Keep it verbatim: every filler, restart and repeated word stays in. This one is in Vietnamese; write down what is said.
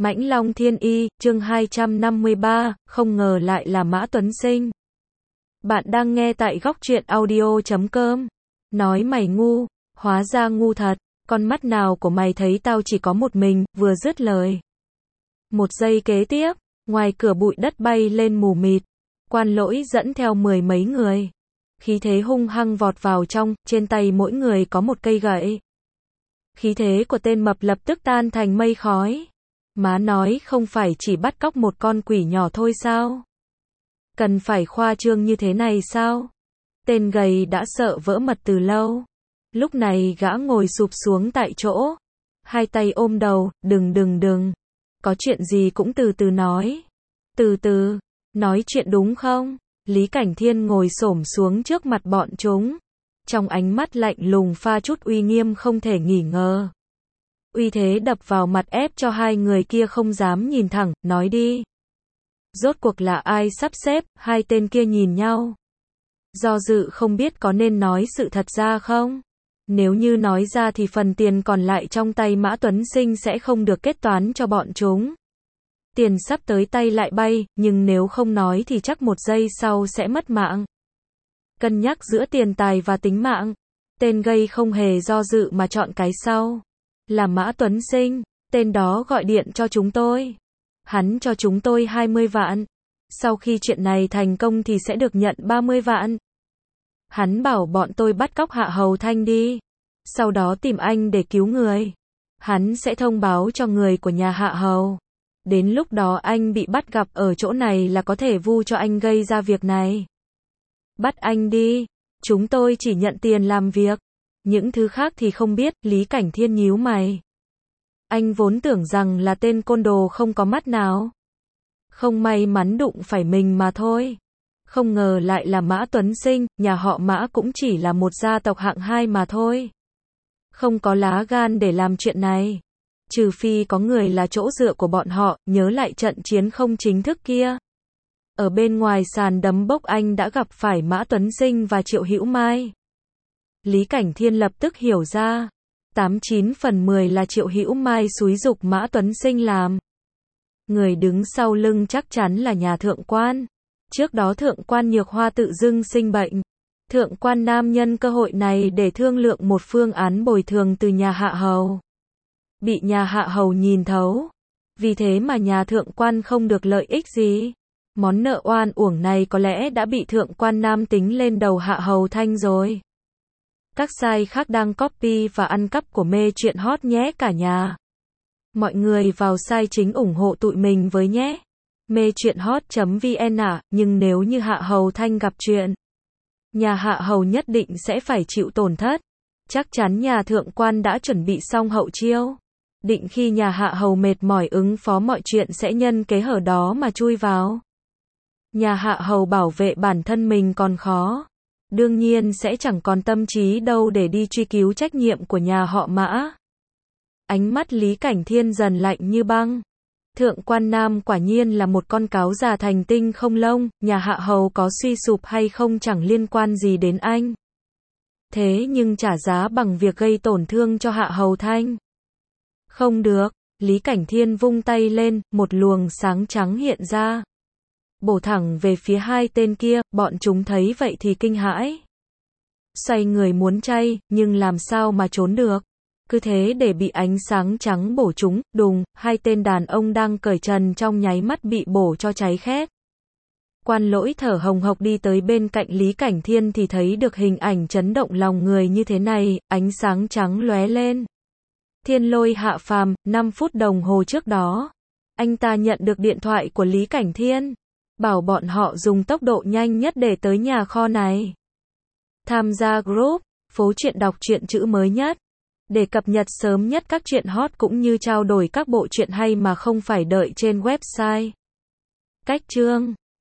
Mãnh Long Thiên Y, chương hai trăm năm mươi ba, không ngờ lại là Mã Tuấn Sinh. Bạn đang nghe tại góc truyện audio chấm com. Nói mày ngu, hóa ra ngu thật, con mắt nào của mày thấy tao chỉ có một mình, vừa dứt lời. Một giây kế tiếp, ngoài cửa bụi đất bay lên mù mịt, Quan Lỗi dẫn theo mười mấy người. Khí thế hung hăng vọt vào trong, trên tay mỗi người có một cây gậy. Khí thế của tên mập lập tức tan thành mây khói. Má nói không phải chỉ bắt cóc một con quỷ nhỏ thôi sao? Cần phải khoa trương như thế này sao? Tên gầy đã sợ vỡ mật từ lâu. Lúc này gã ngồi sụp xuống tại chỗ. Hai tay ôm đầu, đừng đừng đừng. Có chuyện gì cũng từ từ nói. Từ từ, nói chuyện đúng không? Lý Cảnh Thiên ngồi xổm xuống trước mặt bọn chúng. Trong ánh mắt lạnh lùng pha chút uy nghiêm không thể nghi ngờ. Uy thế đập vào mặt ép cho hai người kia không dám nhìn thẳng, nói đi. Rốt cuộc là ai sắp xếp, hai tên kia nhìn nhau. Do dự không biết có nên nói sự thật ra không? Nếu như nói ra thì phần tiền còn lại trong tay Mã Tuấn Sinh sẽ không được kết toán cho bọn chúng. Tiền sắp tới tay lại bay, nhưng nếu không nói thì chắc một giây sau sẽ mất mạng. Cân nhắc giữa tiền tài và tính mạng. Tên gây không hề do dự mà chọn cái sau. Là Mã Tuấn Sinh, tên đó gọi điện cho chúng tôi. Hắn cho chúng tôi hai mươi vạn. Sau khi chuyện này thành công thì sẽ được nhận ba mươi vạn. Hắn bảo bọn tôi bắt cóc Hạ Hầu Thanh đi. Sau đó tìm anh để cứu người. Hắn sẽ thông báo cho người của nhà Hạ Hầu. Đến lúc đó anh bị bắt gặp ở chỗ này là có thể vu cho anh gây ra việc này. Bắt anh đi. Chúng tôi chỉ nhận tiền làm việc. Những thứ khác thì không biết, Lý Cảnh Thiên nhíu mày. Anh vốn tưởng rằng là tên côn đồ không có mắt nào. Không may mắn đụng phải mình mà thôi. Không ngờ lại là Mã Tuấn Sinh, nhà họ Mã cũng chỉ là một gia tộc hạng hai mà thôi. Không có lá gan để làm chuyện này. Trừ phi có người là chỗ dựa của bọn họ, nhớ lại trận chiến không chính thức kia. Ở bên ngoài sàn đấm bốc anh đã gặp phải Mã Tuấn Sinh và Triệu Hữu Mai. Lý Cảnh Thiên lập tức hiểu ra. Tám chín phần mười là Triệu Hữu Mai xúi giục Mã Tuấn Sinh làm. Người đứng sau lưng chắc chắn là nhà thượng quan. Trước đó thượng quan Nhược Hoa tự dưng sinh bệnh. Thượng quan Nam nhân cơ hội này để thương lượng một phương án bồi thường từ nhà Hạ Hầu. Bị nhà Hạ Hầu nhìn thấu. Vì thế mà nhà thượng quan không được lợi ích gì. Món nợ oan uổng này có lẽ đã bị thượng quan Nam tính lên đầu Hạ Hầu Thanh rồi. Các site khác đang copy và ăn cắp của mê chuyện hot nhé cả nhà. Mọi người vào site chính ủng hộ tụi mình với nhé. mê chuyện hot chấm vn à, nhưng nếu như Hạ Hầu Thanh gặp chuyện, nhà Hạ Hầu nhất định sẽ phải chịu tổn thất. Chắc chắn nhà thượng quan đã chuẩn bị xong hậu chiêu. Định khi nhà Hạ Hầu mệt mỏi ứng phó mọi chuyện sẽ nhân kế hở đó mà chui vào. Nhà Hạ Hầu bảo vệ bản thân mình còn khó. Đương nhiên sẽ chẳng còn tâm trí đâu để đi truy cứu trách nhiệm của nhà họ Mã. Ánh mắt Lý Cảnh Thiên dần lạnh như băng. Thượng quan Nam quả nhiên là một con cáo già thành tinh không lông, nhà Hạ Hầu có suy sụp hay không chẳng liên quan gì đến anh. Thế nhưng trả giá bằng việc gây tổn thương cho Hạ Hầu Thanh. Không được, Lý Cảnh Thiên vung tay lên, một luồng sáng trắng hiện ra. Bổ thẳng về phía hai tên kia, bọn chúng thấy vậy thì kinh hãi. Xoay người muốn chay, nhưng làm sao mà trốn được. Cứ thế để bị ánh sáng trắng bổ chúng, đùng, hai tên đàn ông đang cởi trần trong nháy mắt bị bổ cho cháy khét. Quan Lỗi thở hồng hộc đi tới bên cạnh Lý Cảnh Thiên thì thấy được hình ảnh chấn động lòng người như thế này, ánh sáng trắng lóe lên. Thiên Lôi hạ phàm, năm phút đồng hồ trước đó. Anh ta nhận được điện thoại của Lý Cảnh Thiên. Bảo bọn họ dùng tốc độ nhanh nhất để tới nhà kho này. Tham gia group, phố truyện đọc truyện chữ mới nhất. Để cập nhật sớm nhất các truyện hot cũng như trao đổi các bộ truyện hay mà không phải đợi trên website. Cách chương